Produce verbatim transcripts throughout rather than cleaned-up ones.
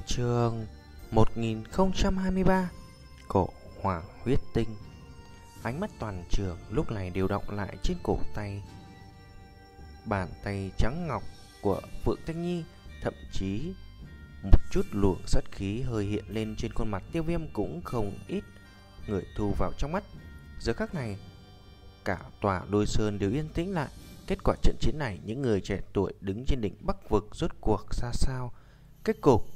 Chương một nghìn không trăm hai mươi ba. Cổ Hoàng Huyết Tinh. Ánh mắt toàn trường lúc này đều động lại trên cổ tay. Bàn tay trắng ngọc của Phượng Thanh Nhi, thậm chí một chút luồng sát khí hơi hiện lên trên khuôn mặt Tiêu Viêm cũng không ít người thu vào trong mắt. Giờ khắc này, cả tòa Lôi Sơn đều yên tĩnh lại. Kết quả trận chiến này, những người trẻ tuổi đứng trên đỉnh Bắc vực rốt cuộc ra sao? Kết cục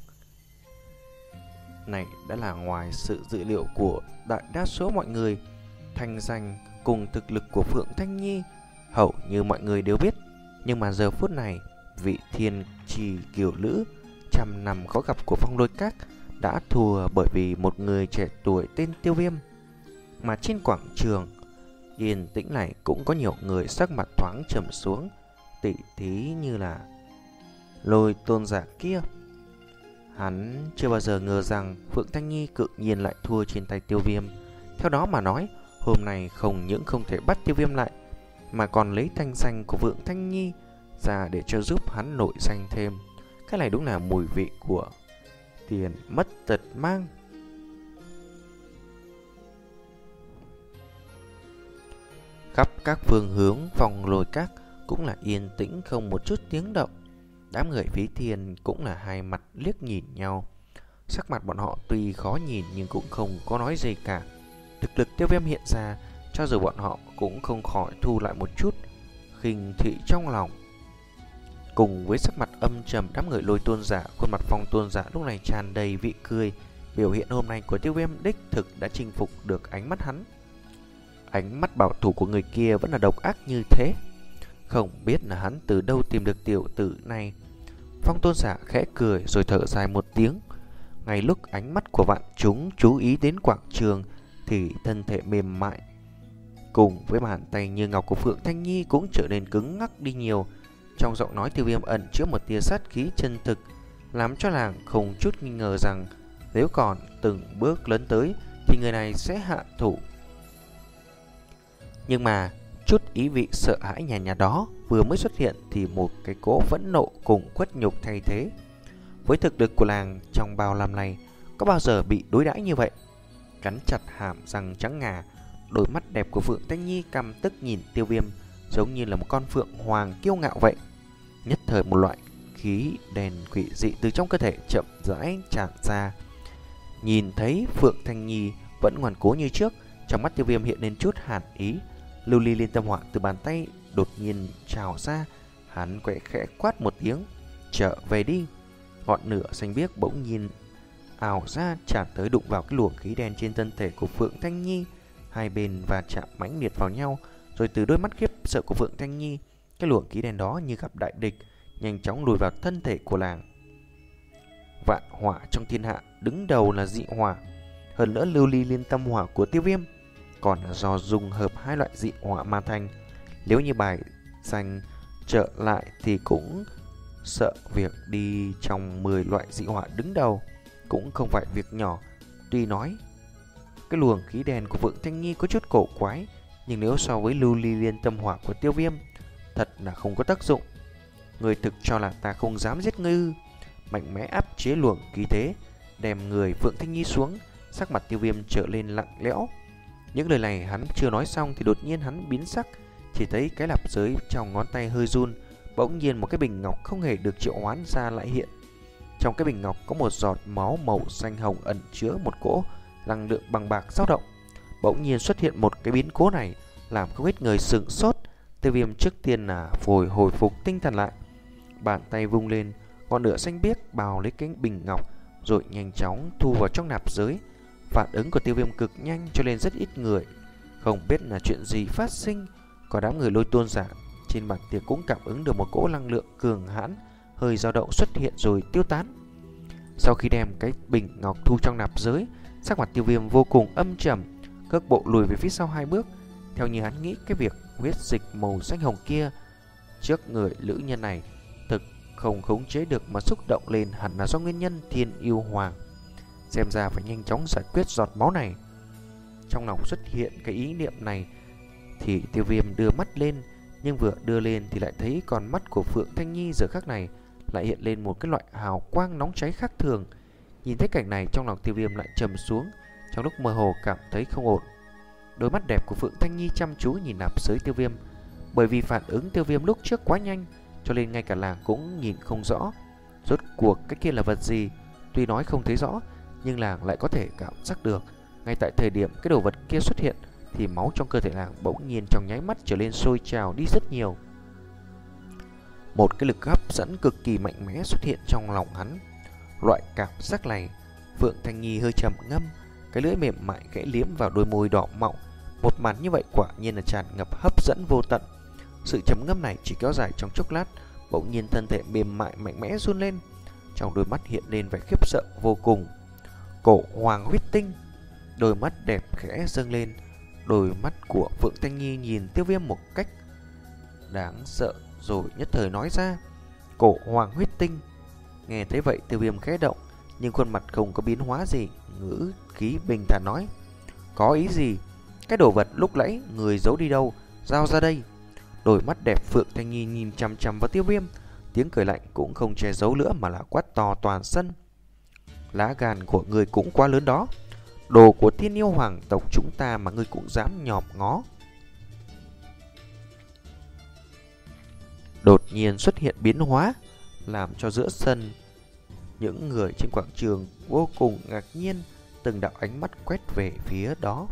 này đã là ngoài sự dự liệu của đại đa số mọi người. Thành danh cùng thực lực của Phượng Thanh Nhi hầu như mọi người đều biết. Nhưng mà giờ phút này, vị thiên trì kiều lữ trăm năm khó gặp của Phong Lôi Các đã thua bởi vì một người trẻ tuổi tên Tiêu Viêm. Mà trên quảng trường yên tĩnh này cũng có nhiều người sắc mặt thoáng trầm xuống, tỉ thí như là Lôi tôn giả kia. Hắn chưa bao giờ ngờ rằng Phượng Thanh Nhi cự nhiên lại thua trên tay Tiêu Viêm. Theo đó mà nói, hôm nay không những không thể bắt Tiêu Viêm lại, mà còn lấy thanh danh của Phượng Thanh Nhi ra để cho giúp hắn nổi danh thêm. Cái này đúng là mùi vị của tiền mất tật mang. Khắp các phương hướng Phong Lôi Các cũng là yên tĩnh không một chút tiếng động. Đám người Phí Thiên cũng là hai mặt liếc nhìn nhau. Sắc mặt bọn họ tuy khó nhìn nhưng cũng không có nói gì cả. Thực lực Tiêu Viêm hiện ra, cho dù bọn họ cũng không khỏi thu lại một chút khinh thị trong lòng. Cùng với sắc mặt âm trầm, đám người Lôi tôn giả, khuôn mặt Phong tôn giả lúc này tràn đầy vị cười. Biểu hiện hôm nay của Tiêu Viêm đích thực đã chinh phục được ánh mắt hắn. Ánh mắt bảo thủ của người kia vẫn là độc ác như thế. Không biết là hắn từ đâu tìm được tiểu tử này. Phong tôn giả khẽ cười rồi thở dài một tiếng. Ngay lúc ánh mắt của vạn chúng chú ý đến quảng trường thì thân thể mềm mại cùng với bàn tay như ngọc của Phượng Thanh Nhi cũng trở nên cứng ngắc đi nhiều. Trong giọng nói Tiêu Viêm ẩn chứa một tia sát khí chân thực, làm cho nàng không chút nghi ngờ rằng nếu còn từng bước lớn tới thì người này sẽ hạ thủ. Nhưng mà chút ý vị sợ hãi nhàn nhạt đó vừa mới xuất hiện thì một cái cỗ phẫn nộ cùng khuất nhục thay thế. Với thực lực của nàng trong bao năm này, có bao giờ bị đối đãi như vậy? Cắn chặt hàm răng trắng ngà, đôi mắt đẹp của Phượng Thanh Nhi căm tức nhìn Tiêu Viêm, giống như là một con phượng hoàng kiêu ngạo vậy. Nhất thời một loại khí đèn quỷ dị từ trong cơ thể chậm rãi tràn ra. Nhìn thấy Phượng Thanh Nhi vẫn ngoan cố như trước, trong mắt Tiêu Viêm hiện lên chút hàn ý. Lưu ly liên tâm hỏa từ bàn tay đột nhiên trào ra, hắn quẹ khẽ quát một tiếng, trở về đi. Ngọn lửa xanh biếc bỗng nhiên ảo ra chạm tới đụng vào cái luồng khí đen trên thân thể của Phượng Thanh Nhi. Hai bên và chạm mãnh liệt vào nhau, rồi từ đôi mắt khiếp sợ của Phượng Thanh Nhi, cái luồng khí đen đó như gặp đại địch, nhanh chóng lùi vào thân thể của nàng. Vạn hỏa trong thiên hạ, đứng đầu là dị hỏa. Hơn nữa lưu ly liên tâm hỏa của Tiêu Viêm còn là do dùng hợp hai loại dị hỏa mà thành. Nếu như bài danh trở lại thì cũng sợ việc đi trong mười loại dị hỏa đứng đầu cũng không phải việc nhỏ. Tuy nói cái luồng khí đen của Phượng Thanh Nhi có chút cổ quái, nhưng nếu so với lưu ly liên tâm hỏa của Tiêu Viêm, thật là không có tác dụng. Người thực cho là ta không dám giết ngươi? Mạnh mẽ áp chế luồng khí thế, đem người Phượng Thanh Nhi xuống. Sắc mặt Tiêu Viêm trở lên lặng lẽo. Những lời này hắn chưa nói xong thì đột nhiên hắn biến sắc. Chỉ thấy cái lạp giới trong ngón tay hơi run. Bỗng nhiên một cái bình ngọc không hề được triệu hoán ra lại hiện. Trong cái bình ngọc có một giọt máu màu xanh hồng ẩn chứa một cỗ năng lượng bằng bạc dao động. Bỗng nhiên xuất hiện một cái biến cố này làm không ít người sửng sốt. Tiêu Viêm trước tiên là phhồi hồi phục tinh thần lại, bàn tay vung lên, ngọn lửa xanh biếc bào lấy cái bình ngọc rồi nhanh chóng thu vào trong nạp giới. Phản ứng của Tiêu Viêm cực nhanh cho nên rất ít người không biết là chuyện gì phát sinh. Có đám người Lôi tôn giả trên bàn tiệc cũng cảm ứng được một cỗ năng lượng cường hãn hơi dao động xuất hiện rồi tiêu tán. Sau khi đem cái bình ngọc thu trong nạp giới, sắc mặt Tiêu Viêm vô cùng âm trầm, cước bộ lùi về phía sau hai bước. Theo như hắn nghĩ, cái việc huyết dịch màu xanh hồng kia trước người nữ nhân này thực không khống chế được mà xúc động lên, hẳn là do nguyên nhân thiên yêu hoàng. Xem ra phải nhanh chóng giải quyết giọt máu này. Trong lòng xuất hiện cái ý niệm này thì Tiêu Viêm đưa mắt lên, nhưng vừa đưa lên thì lại thấy con mắt của Phượng Thanh Nhi giờ khắc này lại hiện lên một cái loại hào quang nóng cháy khác thường. Nhìn thấy cảnh này, trong lòng Tiêu Viêm lại trầm xuống, trong lúc mơ hồ cảm thấy không ổn. Đôi mắt đẹp của Phượng Thanh Nhi chăm chú nhìn nạp giới Tiêu Viêm. Bởi vì phản ứng Tiêu Viêm lúc trước quá nhanh, cho nên ngay cả làng cũng nhìn không rõ rốt cuộc cái kia là vật gì. Tuy nói không thấy rõ, nhưng làng lại có thể cảm giác được. Ngay tại thời điểm cái đồ vật kia xuất hiện, thì máu trong cơ thể làng bỗng nhiên trong nháy mắt trở lên sôi trào đi rất nhiều. Một cái lực hấp dẫn cực kỳ mạnh mẽ xuất hiện trong lòng hắn. Loại cảm giác này, Phượng Thanh Nhi hơi trầm ngâm, cái lưỡi mềm mại gãy liếm vào đôi môi đỏ mọng. Một màn như vậy quả nhiên là tràn ngập hấp dẫn vô tận. Sự trầm ngâm này chỉ kéo dài trong chốc lát, bỗng nhiên thân thể mềm mại mạnh mẽ run lên, trong đôi mắt hiện lên vẻ khiếp sợ vô cùng. Cổ hoàng huyết tinh, đôi mắt đẹp khẽ dâng lên. Đôi mắt của Phượng Thanh Nhi nhìn Tiêu Viêm một cách đáng sợ, rồi nhất thời nói ra: cổ hoàng huyết tinh. Nghe thấy vậy, Tiêu Viêm khẽ động, nhưng khuôn mặt không có biến hóa gì, ngữ khí bình thản nói: có ý gì? Cái đồ vật lúc nãy người giấu đi đâu? Giao ra đây. Đôi mắt đẹp Phượng Thanh Nhi nhìn chằm chằm vào Tiêu Viêm, tiếng cười lạnh cũng không che giấu nữa mà là quát to toàn sân: lá gan của người cũng quá lớn đó. Đồ của Thiên Yêu Hoàng tộc chúng ta mà ngươi cũng dám nhòm ngó. Đột nhiên xuất hiện biến hóa, làm cho giữa sân những người trên quảng trường vô cùng ngạc nhiên, từng đạo ánh mắt quét về phía đó.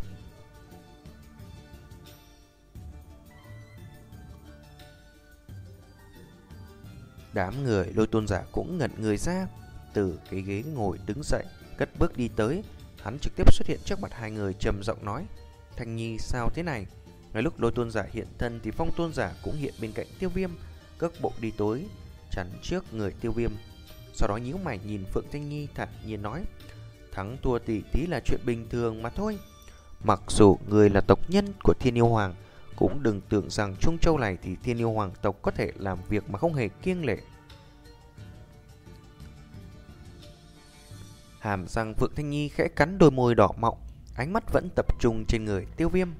Đám người Lôi Tôn giả cũng ngẩn người ra, từ cái ghế ngồi đứng dậy, cất bước đi tới. Hắn trực tiếp xuất hiện trước mặt hai người, trầm giọng nói: Thanh Nhi sao thế này? Ngay lúc Lôi Tôn giả hiện thân thì Phong Tôn giả cũng hiện bên cạnh Tiêu Viêm, cất bộ đi tới chắn trước người Tiêu Viêm. Sau đó nhíu mày nhìn Phượng Thanh Nhi thản nhiên nói: thắng thua tỷ thí là chuyện bình thường mà thôi. Mặc dù người là tộc nhân của Thiên Yêu Hoàng, cũng đừng tưởng rằng Trung Châu này thì Thiên Yêu Hoàng tộc có thể làm việc mà không hề kiêng lệ. Hàm răng Phượng Thanh Nhi khẽ cắn đôi môi đỏ mọng, ánh mắt vẫn tập trung trên người Tiêu Viêm.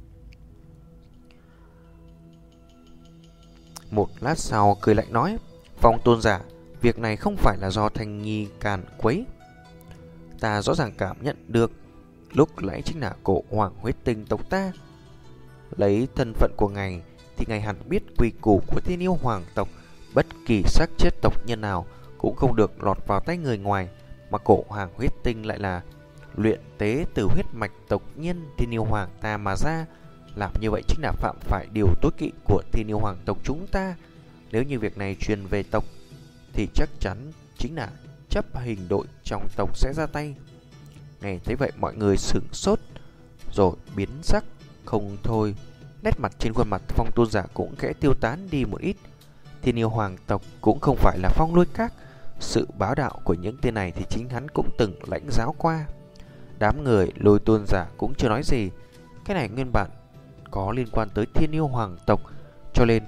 Một lát sau cười lạnh nói: Phong Tôn giả, việc này không phải là do Thanh Nhi càn quấy. Ta rõ ràng cảm nhận được lúc nãy chính là cổ hoàng huyết tinh tộc ta. Lấy thân phận của ngài thì ngài hẳn biết quy củ của Thiên Yêu Hoàng tộc, bất kỳ xác chết tộc nhân nào cũng không được lọt vào tay người ngoài. Mà cổ hoàng huyết tinh lại là luyện tế từ huyết mạch tộc nhân Thiên Yêu Hoàng ta mà ra. Làm như vậy chính là phạm phải điều tối kỵ của Thiên Yêu Hoàng tộc chúng ta. Nếu như việc này truyền về tộc thì chắc chắn chính là chấp hình đội trong tộc sẽ ra tay. Nghe thấy vậy mọi người sửng sốt rồi biến sắc không thôi. Nét mặt trên khuôn mặt Phong Tôn giả cũng khẽ tiêu tán đi một ít. Thiên Yêu Hoàng tộc cũng không phải là Phong Lôi Các. Sự bá đạo của những tên này thì chính hắn cũng từng lãnh giáo qua. Đám người Lôi Tôn giả cũng chưa nói gì. Cái này nguyên bản có liên quan tới Thiên Yêu Hoàng tộc, cho nên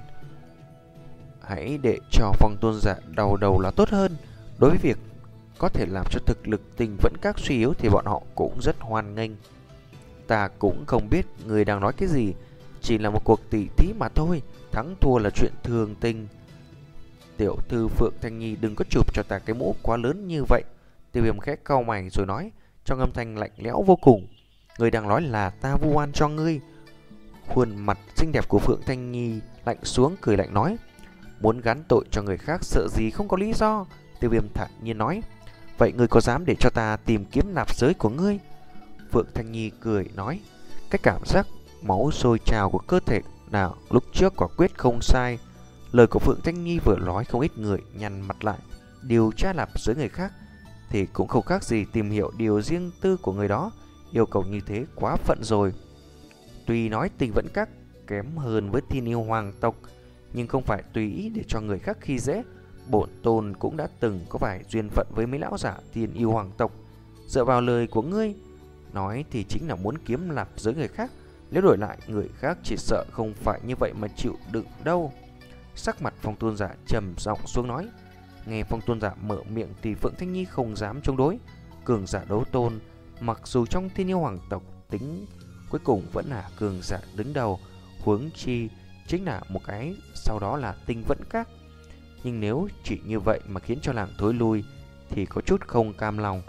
hãy để cho Phong Tôn giả đầu đầu là tốt hơn. Đối với việc có thể làm cho thực lực Tình Vẫn Các suy yếu thì bọn họ cũng rất hoan nghênh. Ta cũng không biết người đang nói cái gì, chỉ là một cuộc tỷ thí mà thôi, thắng thua là chuyện thường tình. Tiểu thư Phượng Thanh Nhi đừng có chụp cho ta cái mũ quá lớn như vậy. Tiêu Viêm khẽ cau mày rồi nói trong âm thanh lạnh lẽo vô cùng: người đang nói là ta vu oan cho ngươi. Khuôn mặt xinh đẹp của Phượng Thanh Nhi lạnh xuống, cười lạnh nói: muốn gắn tội cho người khác sợ gì không có lý do. Tiêu Viêm thản nhiên nói: vậy ngươi có dám để cho ta tìm kiếm nạp giới của ngươi? Phượng Thanh Nhi cười nói: cái cảm giác máu sôi trào của cơ thể nào lúc trước quả quyết không sai. Lời của Phượng Thanh Nhi vừa nói không ít người nhăn mặt lại. Điều tra nạp giới người khác thì cũng không khác gì tìm hiểu điều riêng tư của người đó. Yêu cầu như thế quá phận rồi. Tuy nói Tình Vẫn Các kém hơn với Thiên Yêu Hoàng tộc, nhưng không phải tùy ý để cho người khác khi dễ. Bổn tôn cũng đã từng có vài duyên phận với mấy lão giả Thiên Yêu Hoàng tộc. Dựa vào lời của ngươi nói thì chính là muốn kiếm nạp giới người khác. Nếu đổi lại người khác chỉ sợ không phải như vậy mà chịu đựng đâu. Sắc mặt Phong Tôn giả trầm giọng xuống nói. Nghe Phong Tôn giả mở miệng thì Phượng Thanh Nhi không dám chống đối. Cường giả đấu tôn, mặc dù trong Thiên Yêu Hoàng tộc tính cuối cùng vẫn là cường giả đứng đầu, huống chi chính là một cái sau đó là Tình Vẫn Các. Nhưng nếu chỉ như vậy mà khiến cho làng thối lui thì có chút không cam lòng.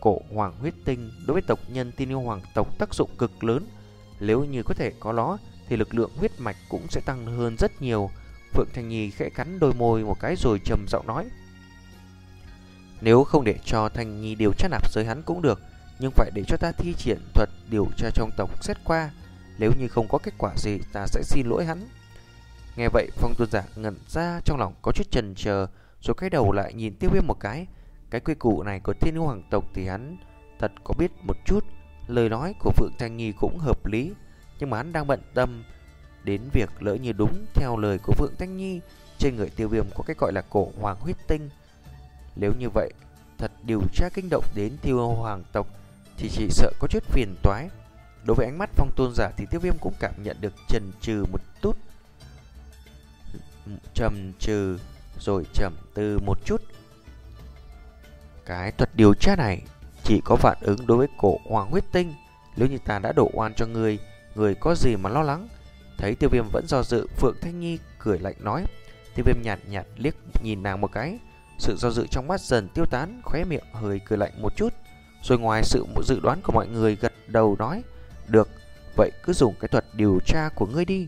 cổ hoàng huyết tinh đối với tộc nhân tiên yêu hoàng tộc tác dụng cực lớn. Nếu như có thể có nó thì lực lượng huyết mạch cũng sẽ tăng hơn rất nhiều. Phượng Thanh Nhi khẽ cắn đôi môi một cái rồi trầm giọng nói: nếu không để cho Thanh Nhi điều tra nạp giới hắn cũng được, nhưng phải để cho ta thi triển thuật điều tra trong tộc xét qua. Nếu như không có kết quả gì, ta sẽ xin lỗi hắn. Nghe vậy, Phong Tôn giả ngẩn ra, trong lòng có chút chần chờ, rồi cái đầu lại nhìn Tiêu Viêm một cái. Cái quy củ này của Thiên Yêu Hoàng tộc thì hắn thật có biết một chút. Lời nói của Phượng Thanh Nhi cũng hợp lý, nhưng mà hắn đang bận tâm đến việc lỡ như đúng theo lời của Phượng Thanh Nhi, trên người Tiêu Viêm có cái gọi là cổ hoàng huyết tinh. Nếu như vậy, thật điều tra kinh động đến Thiên Yêu Hoàng tộc thì chỉ sợ có chút phiền toái. Đối với ánh mắt Phong Tôn giả thì Tiêu Viêm cũng cảm nhận được chần chừ một chút, trầm trừ rồi trầm tư một chút. Cái thuật điều tra này chỉ có phản ứng đối với cổ hoàng huyết tinh. Nếu như ta đã đổ oan cho ngươi, ngươi có gì mà lo lắng? Thấy Tiêu Viêm vẫn do dự, Phượng Thanh Nhi cười lạnh nói. Tiêu Viêm nhạt nhạt liếc nhìn nàng một cái, sự do dự trong mắt dần tiêu tán, khóe miệng hơi cười lạnh một chút, rồi ngoài sự dự đoán của mọi người gật đầu nói: được, vậy cứ dùng cái thuật điều tra của ngươi đi.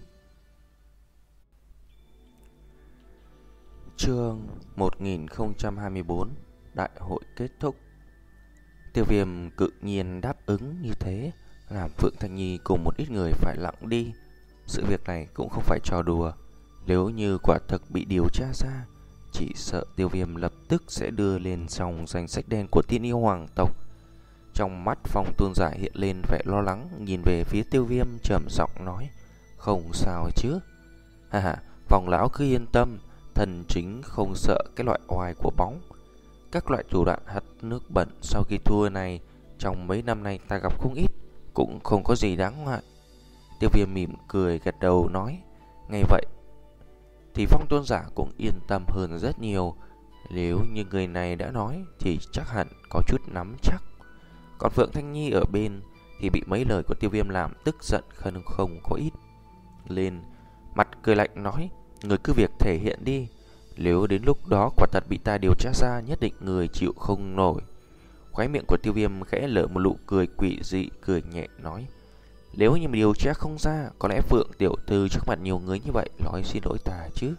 Chương một nghìn không trăm hai mươi tư Đại hội kết thúc. Tiêu Viêm cự nhiên đáp ứng như thế, làm Phượng Thanh Nhi cùng một ít người phải lặng đi. Sự việc này cũng không phải trò đùa. Nếu như quả thực bị điều tra ra, chỉ sợ Tiêu Viêm lập tức sẽ đưa lên trong danh sách đen của Tiên Yêu Hoàng tộc. Trong mắt Phong Tôn giả hiện lên vẻ lo lắng, nhìn về phía Tiêu Viêm trầm giọng nói: không sao chứ? Ha ha, Phong lão cứ yên tâm, thần chính không sợ cái loại oai của bóng. Các loại thủ đoạn hất nước bẩn sau khi thua này trong mấy năm nay ta gặp không ít, cũng không có gì đáng ngại. Tiêu Viêm mỉm cười gật đầu nói. Ngay vậy thì Phong Tôn giả cũng yên tâm hơn rất nhiều. Nếu như người này đã nói thì chắc hẳn có chút nắm chắc. Còn Phượng Thanh Nhi ở bên thì bị mấy lời của Tiêu Viêm làm tức giận không không có ít. Lên mặt cười lạnh nói: người cứ việc thể hiện đi, nếu đến lúc đó quả thật bị ta điều tra ra, nhất định người chịu không nổi. Khóe miệng của Tiêu Viêm khẽ lở một nụ cười quỷ dị, cười nhẹ nói: nếu như mà điều tra không ra, có lẽ Phượng tiểu thư trước mặt nhiều người như vậy nói xin lỗi ta chứ?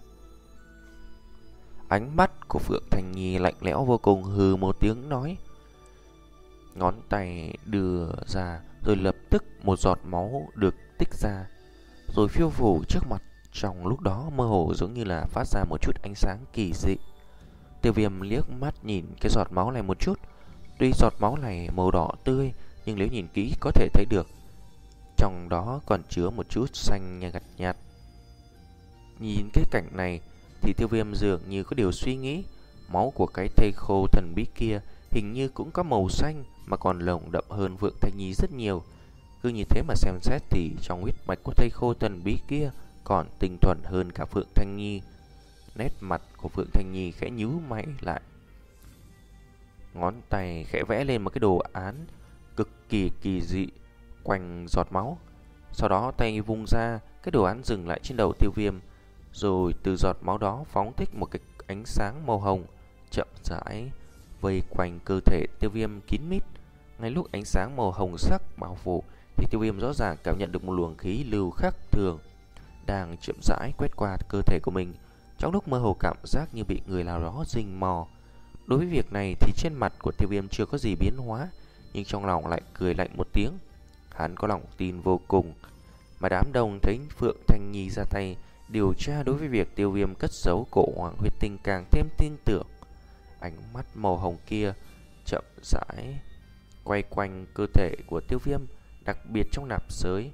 Ánh mắt của Phượng Thanh Nhi lạnh lẽo vô cùng, hừ một tiếng nói. Ngón tay đưa ra, rồi lập tức một giọt máu được tích ra, rồi phiêu phù trước mặt. Trong lúc đó mơ hồ giống như là phát ra một chút ánh sáng kỳ dị. Tiêu Viêm liếc mắt nhìn cái giọt máu này một chút. Tuy giọt máu này màu đỏ tươi, nhưng nếu nhìn kỹ có thể thấy được trong đó còn chứa một chút xanh nhạt nhạt. Nhìn cái cảnh này thì Tiêu Viêm dường như có điều suy nghĩ. Máu của cái thây khô thần bí kia hình như cũng có màu xanh, mà còn lồng đậm hơn Phượng Thanh Nhi rất nhiều. Cứ như thế mà xem xét thì trong huyết mạch của thây khô thần bí kia còn tinh thuần hơn cả Phượng Thanh Nhi. Nét mặt của Phượng Thanh Nhi khẽ nhíu mày lại, ngón tay khẽ vẽ lên một cái đồ án cực kỳ kỳ dị quanh giọt máu. Sau đó tay vung ra, cái đồ án dừng lại trên đầu Tiêu Viêm, rồi từ giọt máu đó phóng thích một cái ánh sáng màu hồng chậm rãi vây quanh cơ thể Tiêu Viêm kín mít. Ngay lúc ánh sáng màu hồng sắc bao phủ thì Tiêu Viêm rõ ràng cảm nhận được một luồng khí lưu khác thường đang chậm rãi quét qua cơ thể của mình. Trong lúc mơ hồ cảm giác như bị người nào đó rình mò. Đối với việc này thì trên mặt của Tiêu Viêm chưa có gì biến hóa, nhưng trong lòng lại cười lạnh một tiếng. Hắn có lòng tin vô cùng. Mà đám đông thấy Phượng Thanh Nhi ra tay điều tra đối với việc Tiêu Viêm cất giấu cổ hoàng huyết tinh càng thêm tin tưởng. Ánh mắt màu hồng kia chậm rãi quay quanh cơ thể của Tiêu Viêm, đặc biệt trong nạp giới.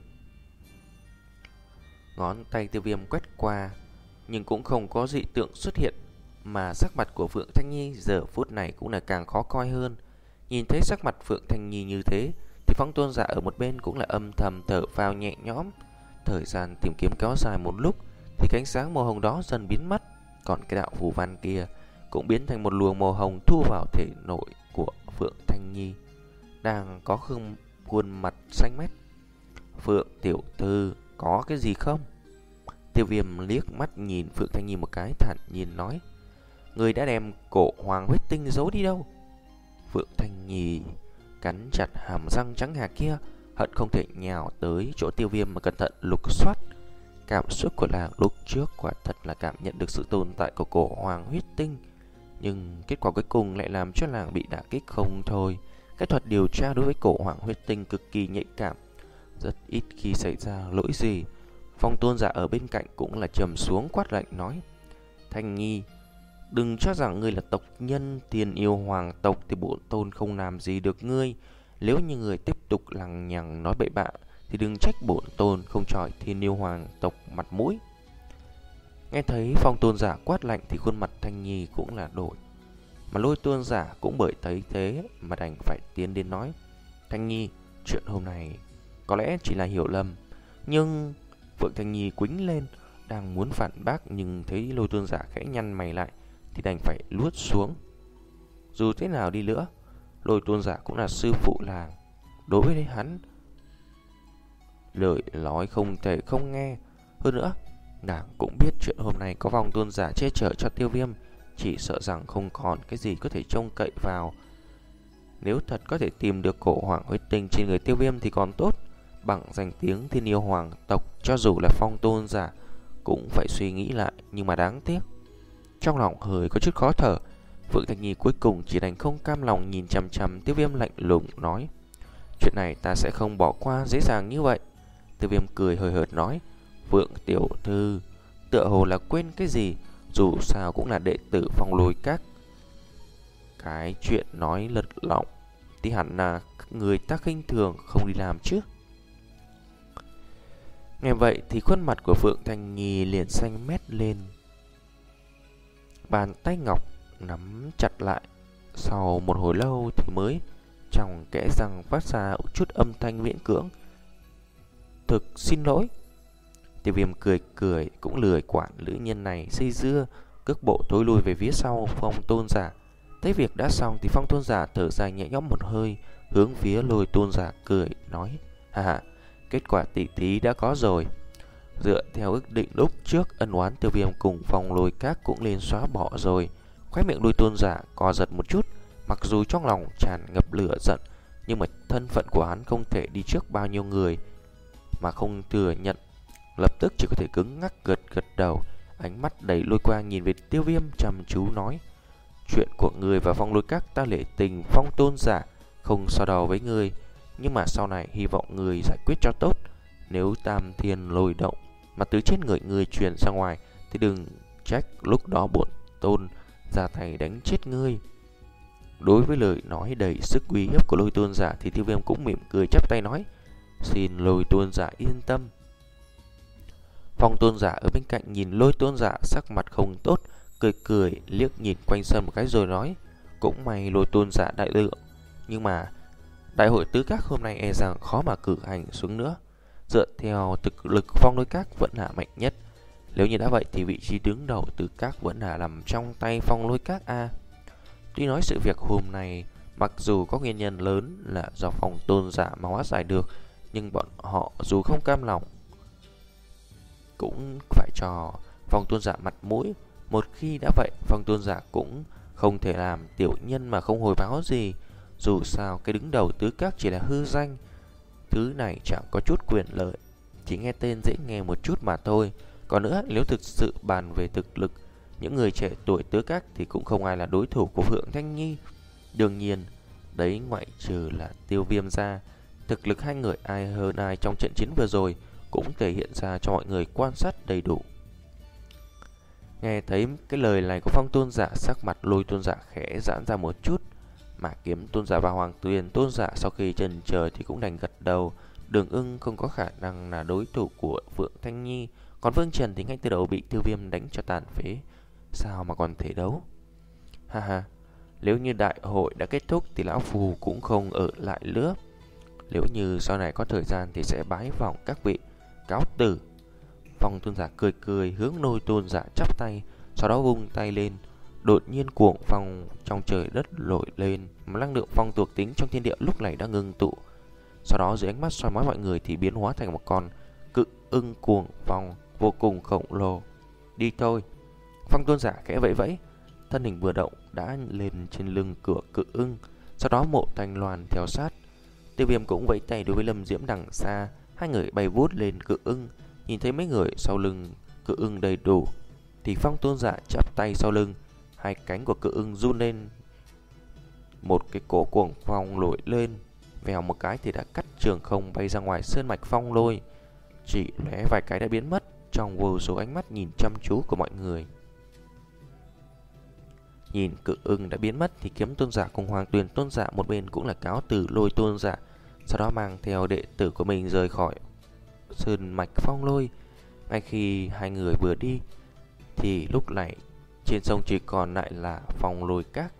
Ngón tay Tiêu Viêm quét qua, nhưng cũng không có dị tượng xuất hiện. Mà sắc mặt của Phượng Thanh Nhi giờ phút này cũng là càng khó coi hơn. Nhìn thấy sắc mặt Phượng Thanh Nhi như thế thì Phong Tôn giả ở một bên cũng là âm thầm thở phào nhẹ nhõm. Thời gian tìm kiếm kéo dài một lúc thì cánh sáng màu hồng đó dần biến mất, còn cái đạo phù văn kia cũng biến thành một luồng màu hồng thu vào thể nội của Phượng Thanh Nhi, đang có khung khuôn mặt xanh mét. Phượng tiểu thư có cái gì không? Tiêu Viêm liếc mắt nhìn Phượng Thanh Nhi một cái, thản nhiên nói: người đã đem cổ hoàng huyết tinh giấu đi đâu? Phượng Thanh Nhi cắn chặt hàm răng trắng ngà kia, hận không thể nhào tới chỗ Tiêu Viêm mà cẩn thận lục soát. Cảm xúc của làng lúc trước quả thật là cảm nhận được sự tồn tại của cổ hoàng huyết tinh, nhưng kết quả cuối cùng lại làm cho làng bị đả kích không thôi. Cái thuật điều tra đối với cổ hoàng huyết tinh cực kỳ nhạy cảm, rất ít khi xảy ra lỗi gì. Phong Tôn giả ở bên cạnh cũng là trầm xuống quát lạnh nói: Thanh Nhi, đừng cho rằng ngươi là tộc nhân tiền yêu hoàng tộc thì bổn tôn không làm gì được ngươi. Nếu như người tiếp tục lằng nhằng nói bậy bạ thì đừng trách bổn tôn không chọi thiên yêu hoàng tộc mặt mũi. Nghe thấy Phong Tôn giả quát lạnh thì khuôn mặt Thanh Nhi cũng là đổi, mà Lôi Tôn giả cũng bởi thấy thế mà đành phải tiến đến nói: Thanh Nhi, chuyện hôm nay có lẽ chỉ là hiểu lầm. Nhưng Phượng Thanh Nhi quĩnh lên, đang muốn phản bác nhưng thấy Lôi Tôn giả khẽ nhăn mày lại thì đành phải luốt xuống. Dù thế nào đi nữa, Lôi Tôn giả cũng là sư phụ làng, đối với hắn lời nói không thể không nghe. Hơn nữa, nàng cũng biết chuyện hôm nay có Phong Tôn giả che chở cho Tiêu Viêm, chỉ sợ rằng không còn cái gì có thể trông cậy vào. Nếu thật có thể tìm được cổ hoàng huyết tinh trên người Tiêu Viêm thì còn tốt, bằng danh tiếng thiên yêu hoàng tộc, cho dù là Phong Tôn giả cũng phải suy nghĩ lại. Nhưng mà đáng tiếc, trong lòng hơi có chút khó thở, Phượng Thanh Nhi cuối cùng chỉ đành không cam lòng nhìn chằm chằm Tiêu Viêm lạnh lùng nói: Chuyện này ta sẽ không bỏ qua dễ dàng như vậy. Tiêu Viêm cười hời hợt nói: Phượng tiểu thư tựa hồ là quên cái gì, dù sao cũng là đệ tử Phong Lôi Các. Cái chuyện nói lật lọng thì hẳn là người ta khinh thường không đi làm chứ. Nghe vậy thì khuôn mặt của Phượng Thanh Nhi liền xanh mét lên, bàn tay ngọc nắm chặt lại. Sau một hồi lâu thì mới trong kẽ răng phát ra chút âm thanh miễn cưỡng: Thực xin lỗi. Tiêu Viêm cười cười, cũng lười quản nữ nhân này xây dưa, cước bộ thối lui về phía sau Phong Tôn giả. Thấy việc đã xong thì Phong Tôn giả thở dài nhẹ nhõm một hơi, hướng phía Lôi Tôn giả cười nói: Hà hà, kết quả tỷ thí đã có rồi. Dựa theo ước định lúc trước, ân oán Tiêu Viêm cùng Phong Lôi Các cũng lên xóa bỏ rồi. Khóe miệng Lôi Tôn giả co giật một chút, mặc dù trong lòng tràn ngập lửa giận, nhưng mà thân phận của hắn không thể đi trước bao nhiêu người mà không thừa nhận, lập tức chỉ có thể cứng ngắc gật gật đầu. Ánh mắt đầy lôi quang nhìn về Tiêu Viêm chăm chú nói: Chuyện của người và Phong Lôi Các ta lễ tình Phong Tôn giả không so đo với người, nhưng mà sau này hy vọng người giải quyết cho tốt. Nếu tam thiên lôi động mà từ trên người người truyền ra ngoài thì đừng trách lúc đó bổn tôn ra tay đánh chết ngươi. Đối với lời nói đầy sức uy hiếp của Lôi Tôn giả thì Tiêu Viêm cũng mỉm cười chắp tay nói: Xin Lôi Tôn giả yên tâm. Phong Tôn giả ở bên cạnh nhìn Lôi Tôn giả sắc mặt không tốt, cười cười liếc nhìn quanh sân một cái rồi nói: Cũng may Lôi Tôn giả đại lượng, nhưng mà đại hội tứ các hôm nay e rằng khó mà cử hành xuống nữa. Dựa theo thực lực Phong Lôi Các vẫn là mạnh nhất. Nếu như đã vậy thì vị trí đứng đầu tứ các vẫn là nằm trong tay Phong Lôi Các a. Tuy nói sự việc hôm nay mặc dù có nguyên nhân lớn là do Phong Tôn giả mà hóa giải được, nhưng bọn họ dù không cam lòng cũng phải cho Phong Tôn giả mặt mũi. Một khi đã vậy, Phong Tôn giả cũng không thể làm tiểu nhân mà không hồi báo gì. Dù sao cái đứng đầu tứ các chỉ là hư danh, thứ này chẳng có chút quyền lợi, chỉ nghe tên dễ nghe một chút mà thôi. Còn nữa, nếu thực sự bàn về thực lực, những người trẻ tuổi tứ các thì cũng không ai là đối thủ của Phượng Thanh Nhi. Đương nhiên, đấy ngoại trừ là Tiêu Viêm ra, thực lực hai người ai hơn ai trong trận chiến vừa rồi cũng thể hiện ra cho mọi người quan sát đầy đủ. Nghe thấy cái lời này của Phong Tôn giả, sắc mặt Lôi Tôn giả khẽ giãn ra một chút, mà Kiếm Tôn giả và Hoàng Tuyền Tôn giả sau khi chần chờ thì cũng đành gật đầu. Đường Ưng không có khả năng là đối thủ của Phượng Thanh Nhi, còn Vương Trần thì ngay từ đầu bị Tiêu Viêm đánh cho tàn phế, sao mà còn thể đấu. Ha ha, nếu như đại hội đã kết thúc thì lão phù cũng không ở lại nữa. Nếu như sau này có thời gian thì sẽ bái vọng các vị, cáo từ. Phong Tôn giả cười cười hướng Lôi Tôn giả chắp tay, sau đó vung tay lên. Đột nhiên cuồng phong trong trời đất nổi lên, mà năng lượng phong thuộc tính trong thiên địa lúc này đã ngưng tụ. Sau đó dưới ánh mắt soi mói mọi người thì biến hóa thành một con cự ưng cuồng phong vô cùng khổng lồ. Đi thôi. Phong Tôn giả khẽ vẫy vẫy, thân hình vừa động đã lên trên lưng cửa cự ưng. Sau đó Mộ Thanh Loan theo sát. Tiêu Viêm cũng vẫy tay đối với Lâm Diễm đằng xa. Hai người bay vút lên Cự Ưng. Nhìn thấy mấy người sau lưng Cự Ưng đầy đủ thì Phong Tôn Giả chắp tay sau lưng. Hai cánh của Cự Ưng run lên, một cái cỗ cuồng phong nổi lên, vèo một cái thì đã cắt trường không bay ra ngoài sơn mạch phong lôi. Chỉ lóe vài cái đã biến mất trong vô số ánh mắt nhìn chăm chú của mọi người. Nhìn Cự Ưng đã biến mất thì Kiếm Tôn Giả cùng Hoàng Tuyền Tôn Giả một bên cũng là cáo từ Lôi Tôn Giả, sau đó mang theo đệ tử của mình rời khỏi sơn mạch phong lôi. Ngay khi hai người vừa đi thì lúc này trên sông chỉ còn lại là Phong Lôi Các.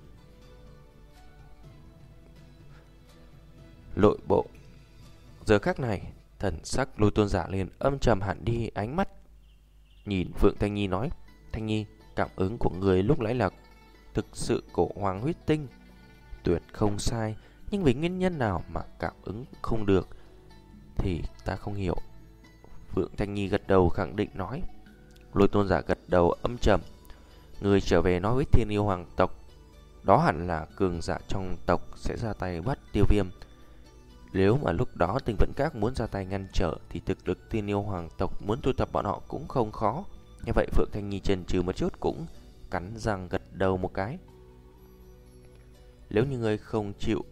Nội bộ giờ khắc này, thần sắc Lôi Tôn Giả liền âm trầm hẳn đi, ánh mắt nhìn Phượng Thanh Nhi nói: Thanh Nhi, cảm ứng của người lúc nãy là thực sự cổ hoàng huyết tinh, tuyệt không sai, nhưng vì nguyên nhân nào mà cảm ứng không được thì ta không hiểu. Phượng Thanh Nhi gật đầu khẳng định nói. Lôi Tôn Giả gật đầu âm trầm: người trở về nói với Thiên Yêu Hoàng tộc, đó hẳn là cường giả trong tộc sẽ ra tay bắt Tiêu Viêm. Nếu mà lúc đó Tinh Vẫn Các muốn ra tay ngăn trở thì thực lực Thiên Yêu Hoàng tộc muốn thu thập bọn họ cũng không khó. Như vậy Phượng Thanh Nhi chần chừ một chút cũng cắn răng gật đầu một cái. Nếu như ngươi không chịu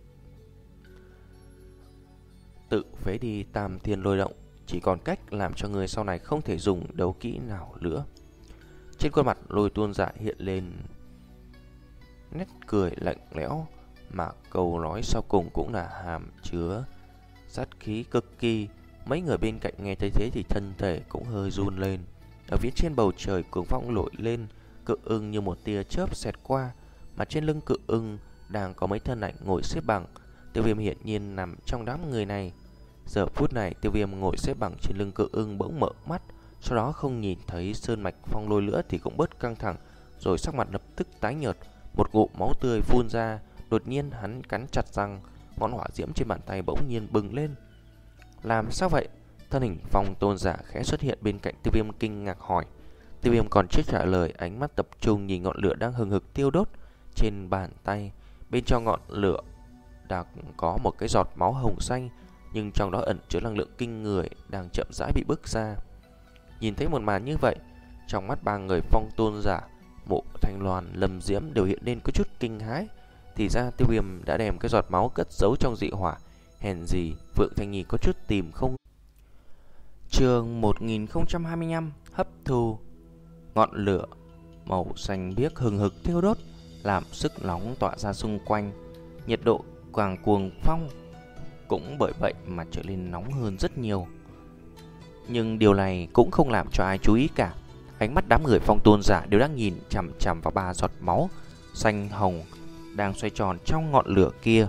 tự phế đi Tam Thiên Lôi Động, chỉ còn cách làm cho người sau này không thể dùng đấu kỹ nào nữa. Trên khuôn mặt Lôi Tôn Giả hiện lên nét cười lạnh lẽo, mà câu nói sau cùng cũng là hàm chứa sát khí cực kỳ. Mấy người bên cạnh nghe thấy thế thì thân thể cũng hơi run lên. Ở phía trên bầu trời cuồng phong nổi lên, Cự Ưng như một tia chớp xẹt qua, mà trên lưng Cự Ưng đang có mấy thân ảnh ngồi xếp bằng. Tiêu Viêm hiển nhiên nằm trong đám người này. Giờ phút này Tiêu Viêm ngồi xếp bằng trên lưng Cự Ưng bỗng mở mắt, sau đó không nhìn thấy sơn mạch phong lôi nữa thì cũng bớt căng thẳng, rồi sắc mặt lập tức tái nhợt, một ngụm máu tươi phun ra. Đột nhiên hắn cắn chặt răng, ngọn hỏa diễm trên bàn tay bỗng nhiên bừng lên. Làm sao vậy? Thân hình Phong Tôn Giả khẽ xuất hiện bên cạnh Tiêu Viêm kinh ngạc hỏi. Tiêu Viêm còn chưa trả lời, ánh mắt tập trung nhìn ngọn lửa đang hừng hực tiêu đốt trên bàn tay. Bên trong ngọn lửa đang có một cái giọt máu hồng xanh, nhưng trong đó ẩn chứa năng lượng kinh người đang chậm rãi bị bức ra. Nhìn thấy một màn như vậy, trong mắt ba người Phong Tôn Giả, Mộ Thanh Loan, Lâm Diễm đều hiện lên có chút kinh hãi. Thì ra Tiêu Viêm đã đem cái giọt máu cất giấu trong dị hỏa, hèn gì Phượng Thanh Nhi có chút tìm không. Chương một nghìn không trăm hai mươi lăm hấp thu. Ngọn lửa màu xanh biếc hừng hực thiêu đốt, làm sức nóng tỏa ra xung quanh. Nhiệt độ càng cuồng phong cũng bởi vậy mà trở nên nóng hơn rất nhiều. Nhưng điều này cũng không làm cho ai chú ý cả. Ánh mắt đám người Phong Tôn Giả đều đang nhìn chằm chằm vào ba giọt máu xanh hồng đang xoay tròn trong ngọn lửa kia.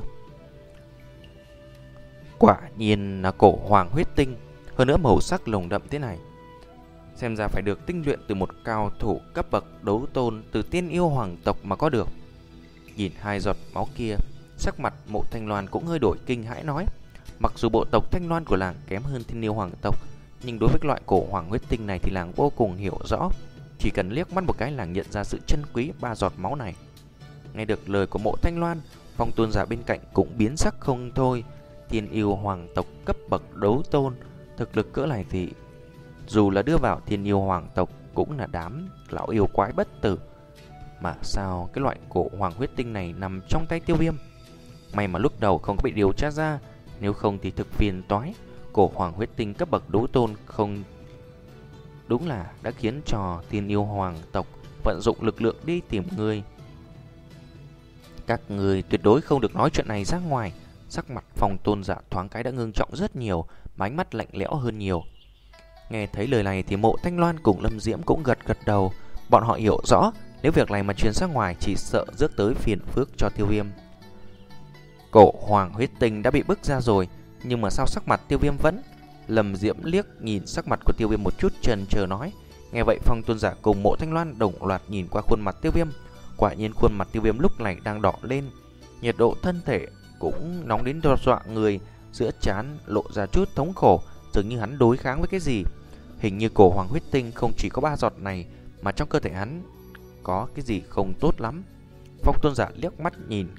Quả nhiên là cổ hoàng huyết tinh, hơn nữa màu sắc lồng đậm thế này, xem ra phải được tinh luyện từ một cao thủ cấp bậc đấu tôn từ Tiên Yêu Hoàng tộc mà có được. Nhìn hai giọt máu kia, sắc mặt Mộ Thanh Loan cũng hơi đổi kinh hãi nói: mặc dù bộ tộc Thanh Loan của làng kém hơn Tiên Yêu Hoàng tộc, nhưng đối với loại cổ hoàng huyết tinh này thì làng vô cùng hiểu rõ. Chỉ cần liếc mắt một cái làng nhận ra sự chân quý ba giọt máu này. Nghe được lời của Mộ Thanh Loan, Phong Tôn Giả bên cạnh cũng biến sắc không thôi. Tiên Yêu Hoàng tộc cấp bậc đấu tôn, thực lực cỡ này thì dù là đưa vào Tiên Yêu Hoàng tộc cũng là đám lão yêu quái bất tử. Mà sao cái loại cổ hoàng huyết tinh này nằm trong tay Tiêu Viêm? May mà lúc đầu không có bị điều tra ra, nếu không thì thực phiền toái. Cổ hoàng huyết tinh cấp bậc đấu tôn không đúng là đã khiến cho Tiên Yêu Hoàng tộc vận dụng lực lượng đi tìm ngươi. Các người tuyệt đối không được nói chuyện này ra ngoài. Sắc mặt Phong Tôn Giả thoáng cái đã ngưng trọng rất nhiều, mà ánh mắt lạnh lẽo hơn nhiều. Nghe thấy lời này thì Mộ Thanh Loan cùng Lâm Diễm cũng gật gật đầu. Bọn họ hiểu rõ, nếu việc này mà truyền ra ngoài chỉ sợ rước tới phiền phức cho Tiêu Viêm. Cổ hoàng huyết tinh đã bị bức ra rồi, nhưng mà sao sắc mặt Tiêu Viêm vẫn? Lâm Diễm liếc nhìn sắc mặt của Tiêu Viêm một chút chần chờ nói. Nghe vậy Phong Tôn Giả cùng Mộ Thanh Loan đồng loạt nhìn qua khuôn mặt Tiêu Viêm. Quả nhiên khuôn mặt Tiêu Viêm lúc này đang đỏ lên, nhiệt độ thân thể cũng nóng đến dọa người, giữa trán lộ ra chút thống khổ, dường như hắn đối kháng với cái gì. Hình như cổ hoàng huyết tinh không chỉ có ba giọt này, mà trong cơ thể hắn có cái gì không tốt lắm. Phong Tôn Giả liếc mắt nhìn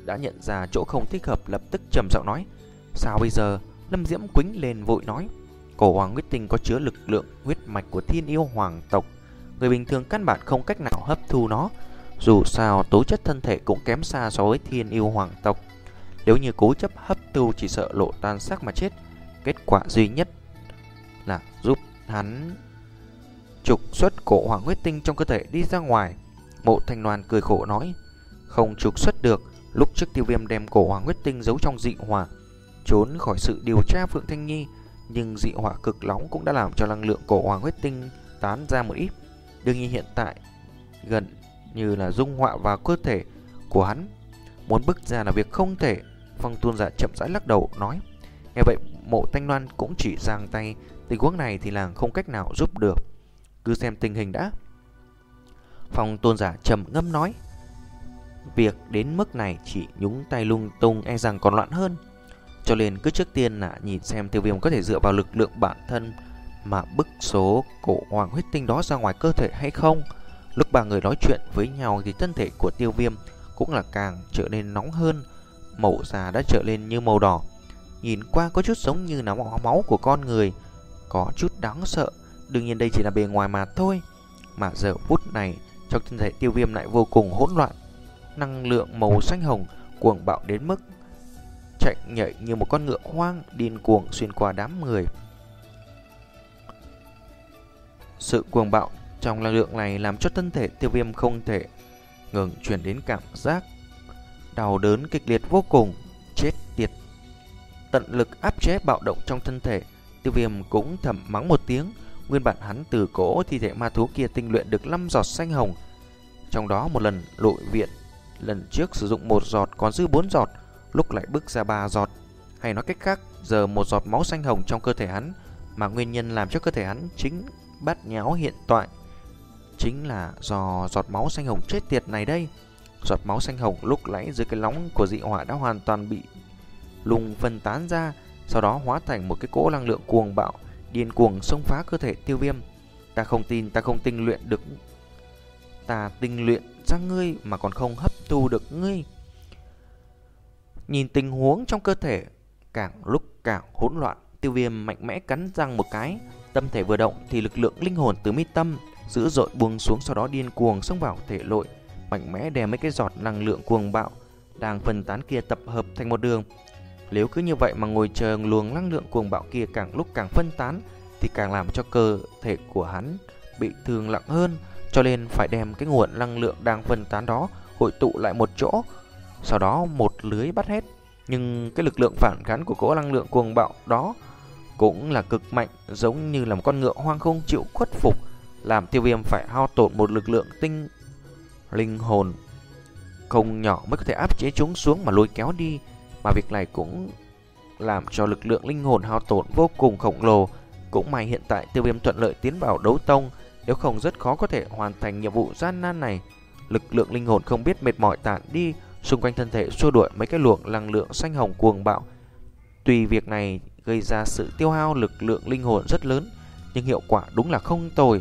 đã nhận ra chỗ không thích hợp, lập tức trầm giọng nói: sao bây giờ? Lâm Diễm quĩnh lên vội nói: cổ hoàng huyết tinh có chứa lực lượng huyết mạch của thiên yêu hoàng tộc, người bình thường căn bản không cách nào hấp thu nó. Dù sao tố chất thân thể cũng kém xa so với thiên yêu hoàng tộc, nếu như cố chấp hấp thu chỉ sợ lộ tan xác mà chết. Kết quả duy nhất là giúp hắn trục xuất cổ hoàng huyết tinh trong cơ thể đi ra ngoài. Mộ Thanh Loan cười khổ nói: không trục xuất được. Lúc trước Tiêu Viêm đem cổ hoàng huyết tinh giấu trong dị hỏa, trốn khỏi sự điều tra Phượng Thanh Nhi, nhưng dị hỏa cực nóng cũng đã làm cho năng lượng cổ hoàng huyết tinh tán ra một ít. Đương nhiên hiện tại gần như là dung họa vào cơ thể của hắn, muốn bứt ra là việc không thể. Phong Tôn Giả chậm rãi lắc đầu nói. Nghe vậy Mộ Thanh Loan cũng chỉ giang tay, tình huống này thì làng không cách nào giúp được, cứ xem tình hình đã. Phong Tôn Giả trầm ngâm nói: việc đến mức này chỉ nhúng tay lung tung e rằng còn loạn hơn, cho nên cứ trước tiên là nhìn xem Tiêu Viêm có thể dựa vào lực lượng bản thân mà bức số cổ hoàng huyết tinh đó ra ngoài cơ thể hay không. Lúc ba người nói chuyện với nhau thì thân thể của Tiêu Viêm cũng là càng trở nên nóng hơn, màu da đã trở lên như màu đỏ, nhìn qua có chút giống như là máu của con người, có chút đáng sợ. Đương nhiên đây chỉ là bề ngoài mà thôi. Mà giờ phút này trong thân thể Tiêu Viêm lại vô cùng hỗn loạn, năng lượng màu xanh hồng cuồng bạo đến mức chạy nhảy như một con ngựa hoang, điên cuồng xuyên qua đám người. Sự cuồng bạo trong năng lượng này làm cho thân thể Tiêu Viêm không thể ngừng truyền đến cảm giác đau đớn kịch liệt vô cùng. Chết tiệt! Tận lực áp chế bạo động trong thân thể, Tiêu Viêm cũng thầm mắng một tiếng. Nguyên bản hắn từ cỗ thi thể ma thú kia tinh luyện được năm giọt xanh hồng, trong đó một lần nội viện lần trước sử dụng một giọt còn dư bốn giọt, lúc lại bức ra ba giọt. Hay nói cách khác, giờ một giọt máu xanh hồng trong cơ thể hắn, mà nguyên nhân làm cho cơ thể hắn chính bát nháo hiện tại chính là do giọt máu xanh hồng chết tiệt này đây. Giọt máu xanh hồng lúc nãy dưới cái nóng của dị hỏa đã hoàn toàn bị lùng phân tán ra, sau đó hóa thành một cái cỗ năng lượng cuồng bạo, điên cuồng xông phá cơ thể Tiêu Viêm. Ta không tin ta không tinh luyện được, ta tinh luyện ra ngươi mà còn không hấp thu được ngươi. Nhìn tình huống trong cơ thể càng lúc càng hỗn loạn, Tiêu Viêm mạnh mẽ cắn răng một cái, tâm thể vừa động thì lực lượng linh hồn từ mi tâm dữ dội buông xuống, sau đó điên cuồng xông vào thể nội, mạnh mẽ đem mấy cái giọt năng lượng cuồng bạo đang phân tán kia tập hợp thành một đường. Nếu cứ như vậy mà ngồi chờ luồng năng lượng cuồng bạo kia càng lúc càng phân tán thì càng làm cho cơ thể của hắn bị thương nặng hơn, cho nên phải đem cái nguồn năng lượng đang phân tán đó hội tụ lại một chỗ, sau đó một lưới bắt hết. Nhưng cái lực lượng phản kháng của cỗ năng lượng cuồng bạo đó cũng là cực mạnh, giống như là một con ngựa hoang không chịu khuất phục, làm Tiêu Viêm phải hao tổn một lực lượng tinh linh hồn không nhỏ mới có thể áp chế chúng xuống mà lôi kéo đi. Mà việc này cũng làm cho lực lượng linh hồn hao tổn vô cùng khổng lồ. Cũng may hiện tại Tiêu Viêm thuận lợi tiến vào đấu tông, nếu không rất khó có thể hoàn thành nhiệm vụ gian nan này. Lực lượng linh hồn không biết mệt mỏi tản đi, xung quanh thân thể xua đuổi mấy cái luồng năng lượng xanh hồng cuồng bạo. Tuy việc này gây ra sự tiêu hao lực lượng linh hồn rất lớn, nhưng hiệu quả đúng là không tồi.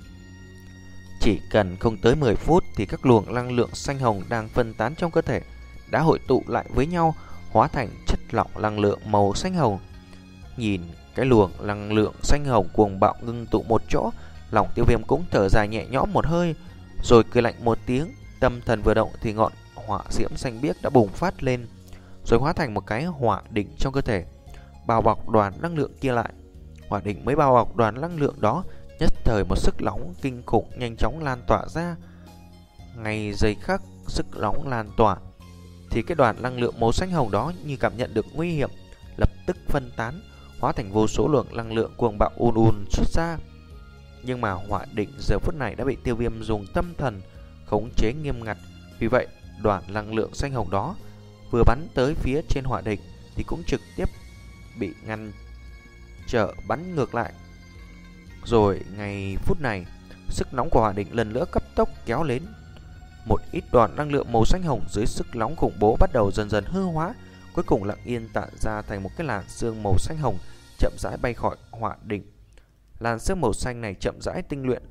Chỉ cần không tới mười phút thì các luồng năng lượng xanh hồng đang phân tán trong cơ thể đã hội tụ lại với nhau, hóa thành chất lỏng năng lượng màu xanh hồng. Nhìn cái luồng năng lượng xanh hồng cuồng bạo ngưng tụ một chỗ, lòng Tiêu Viêm cũng thở dài nhẹ nhõm một hơi, rồi cười lạnh một tiếng. Tâm thần vừa động thì ngọn hỏa diễm xanh biếc đã bùng phát lên, rồi hóa thành một cái hỏa đỉnh trong cơ thể, bao bọc đoàn năng lượng kia lại. Hỏa đỉnh mới bao bọc đoàn năng lượng đó, nhất thời một sức nóng kinh khủng nhanh chóng lan tỏa ra. Ngay giây khắc sức nóng lan tỏa thì cái đoàn năng lượng màu xanh hồng đó như cảm nhận được nguy hiểm, lập tức phân tán, hóa thành vô số luồng năng lượng cuồng bạo ùn ùn xuất ra. Nhưng mà hỏa đỉnh giờ phút này đã bị Tiêu Viêm dùng tâm thần khống chế nghiêm ngặt, vì vậy đoàn năng lượng xanh hồng đó vừa bắn tới phía trên hỏa đỉnh thì cũng trực tiếp bị ngăn trở bắn ngược lại. Rồi ngay phút này, sức nóng của hỏa đỉnh lần nữa cấp tốc kéo lên. Một ít đoàn năng lượng màu xanh hồng dưới sức nóng khủng bố bắt đầu dần dần hư hóa, cuối cùng lặng yên tản ra thành một cái làn sương màu xanh hồng chậm rãi bay khỏi hỏa đỉnh. Làn sương màu xanh này chậm rãi tinh luyện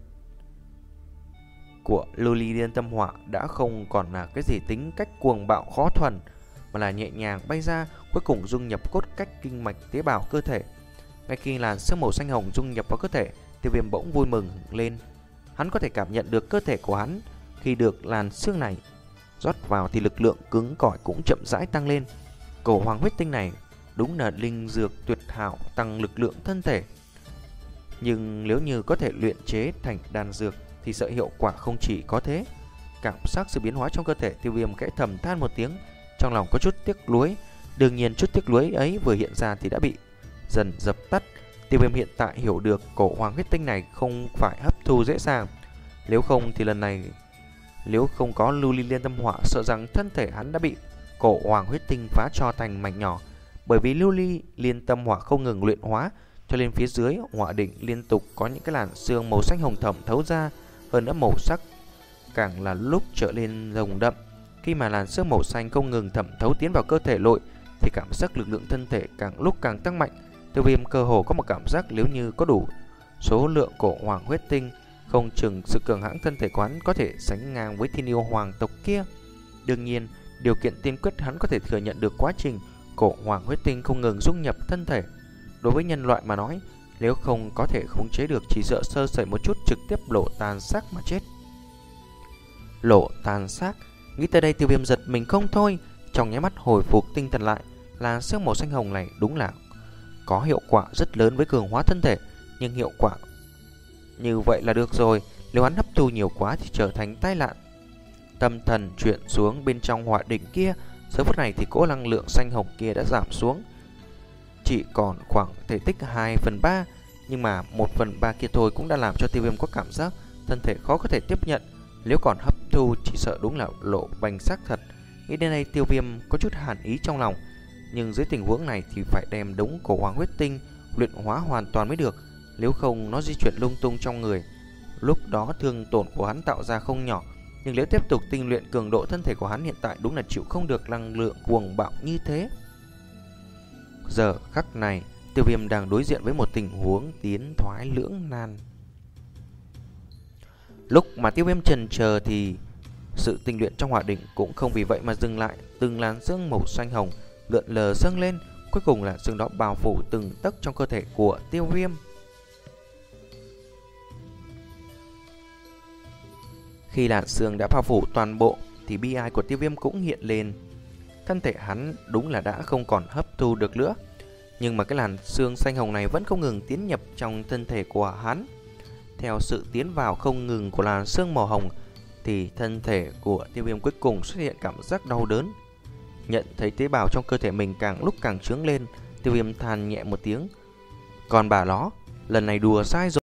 của Lưu Ly Liên Tâm Hỏa đã không còn là cái gì tính cách cuồng bạo khó thuần, mà là nhẹ nhàng bay ra, cuối cùng dung nhập cốt cách kinh mạch tế bào cơ thể. Ngay khi làn sương màu xanh hồng dung nhập vào cơ thể, Tiêu Viêm bỗng vui mừng lên. Hắn có thể cảm nhận được cơ thể của hắn khi được làn sương này rót vào thì lực lượng cứng cỏi cũng chậm rãi tăng lên. Cổ hoàng huyết tinh này đúng là linh dược tuyệt hảo tăng lực lượng thân thể. Nhưng nếu như có thể luyện chế thành đan dược thì sợ hiệu quả không chỉ có thế. Cảm giác sự biến hóa trong cơ thể, Tiêu Viêm khẽ thầm than một tiếng, trong lòng có chút tiếc nuối. Đương nhiên chút tiếc nuối ấy vừa hiện ra thì đã bị dần dập tắt. Tiêu Viêm hiện tại hiểu được cổ hoàng huyết tinh này không phải hấp thu dễ dàng. Nếu không thì lần này Nếu không có lưu ly liên tâm hỏa, sợ rằng thân thể hắn đã bị cổ hoàng huyết tinh phá cho thành mảnh nhỏ. Bởi vì lưu ly liên tâm hỏa không ngừng luyện hóa, cho nên phía dưới hỏa đỉnh liên tục có những cái làn sương màu xanh hồng thẫm thấu ra. Hơn nữa màu sắc càng là lúc trở lên nồng đậm. Khi mà làn sương màu xanh không ngừng thẩm thấu tiến vào cơ thể nội thì cảm giác lực lượng thân thể càng lúc càng tăng mạnh. Tiêu Viêm cơ hồ có một cảm giác nếu như có đủ số lượng cổ hoàng huyết tinh, không chừng sự cường hãn thân thể của hắn có thể sánh ngang với thiên yêu hoàng tộc kia. Đương nhiên, điều kiện tiên quyết hắn có thể thừa nhận được quá trình cổ hoàng huyết tinh không ngừng dung nhập thân thể. Đối với nhân loại mà nói, nếu không có thể khống chế được, chỉ sợ sơ sẩy một chút trực tiếp lộ tàn xác mà chết. Lộ tàn xác, nghĩ tới đây Tiêu Viêm giật mình không thôi, trong nháy mắt hồi phục tinh thần lại. Làn sương màu xanh hồng này đúng là có hiệu quả rất lớn với cường hóa thân thể, nhưng hiệu quả như vậy là được rồi, nếu hắn hấp thu nhiều quá thì trở thành tai nạn. Tâm thần chuyển xuống bên trong hỏa đỉnh kia, giờ phút này thì cỗ năng lượng xanh hồng kia đã giảm xuống, chỉ còn khoảng thể tích hai phần ba, nhưng mà một phần ba kia thôi cũng đã làm cho Tiêu Viêm có cảm giác thân thể khó có thể tiếp nhận. Nếu còn hấp thu chỉ sợ đúng là lộ bành xác thật. Nghĩ đến đây Tiêu Viêm có chút hàn ý trong lòng, nhưng dưới tình huống này thì phải đem đống cổ hoàng huyết tinh luyện hóa hoàn toàn mới được. Nếu không nó di chuyển lung tung trong người, lúc đó thương tổn của hắn tạo ra không nhỏ. Nhưng nếu tiếp tục tinh luyện, cường độ thân thể của hắn hiện tại đúng là chịu không được năng lượng cuồng bạo như thế. Giờ khắc này Tiêu Viêm đang đối diện với một tình huống tiến thoái lưỡng nan. Lúc mà Tiêu Viêm chần chờ thì sự tinh luyện trong hỏa đỉnh cũng không vì vậy mà dừng lại. Từng làn sương màu xanh hồng lượn lờ dâng lên, cuối cùng là sương đó bao phủ từng tấc trong cơ thể của Tiêu Viêm. Khi làn sương đã bao phủ toàn bộ thì bi ai của Tiêu Viêm cũng hiện lên. Thân thể hắn đúng là đã không còn hấp thu được nữa, nhưng mà cái làn sương xanh hồng này vẫn không ngừng tiến nhập trong thân thể của hắn. Theo sự tiến vào không ngừng của làn sương màu hồng thì thân thể của Tiêu Viêm cuối cùng xuất hiện cảm giác đau đớn. Nhận thấy tế bào trong cơ thể mình càng lúc càng trướng lên, Tiêu Viêm than nhẹ một tiếng. Còn bà nó, lần này đùa sai rồi.